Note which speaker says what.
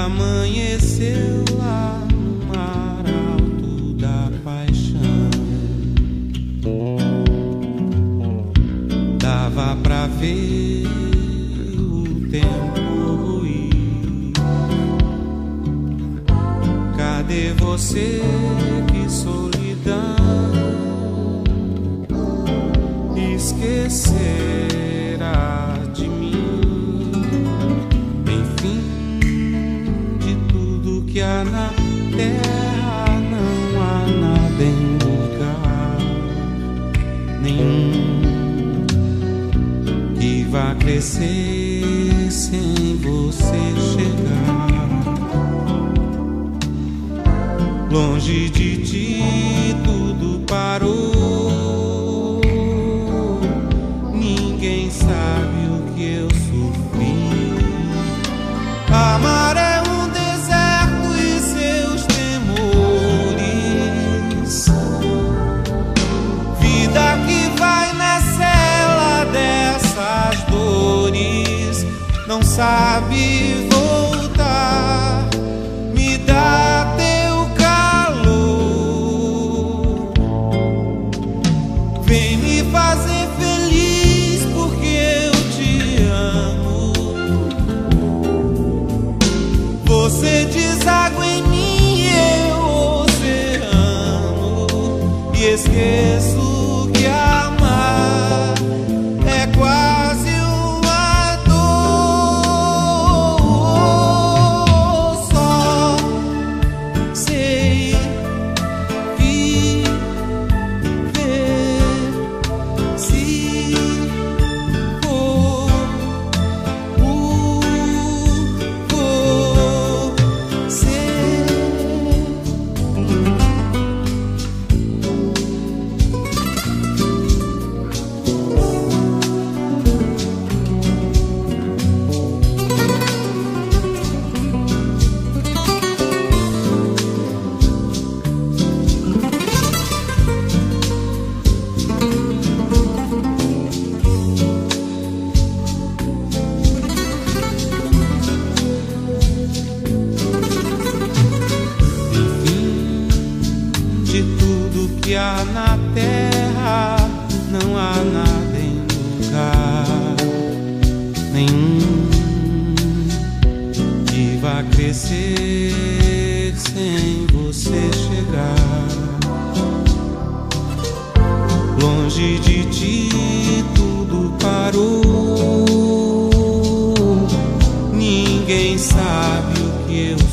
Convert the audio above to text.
Speaker 1: amanheceu lá no mar alto da paixão. Dava pra ver o tempo ruir. Cadê você? Que solidão esquecerá de mim. Enfim, de tudo que há na terra, não há nada em lugar nenhum que vá crescer sem você chegar. Longe de ti tudo parou. Ninguém sabe o que eu sofri. Amar é um deserto e seus temores. Vida que vai na cela dessas dores. Não sabe voltar. Me dá teu calor. Vem me fazer feliz porque eu te amo. Você deságua em mim e eu oceano. E esqueço que amar é quase uma dor. Só sei viver se for por você. De tudo que há na terra, não há nada em lugar nenhum que vá crescer sem você chegar. Longe de ti tudo parou. Ninguém sabe o que eu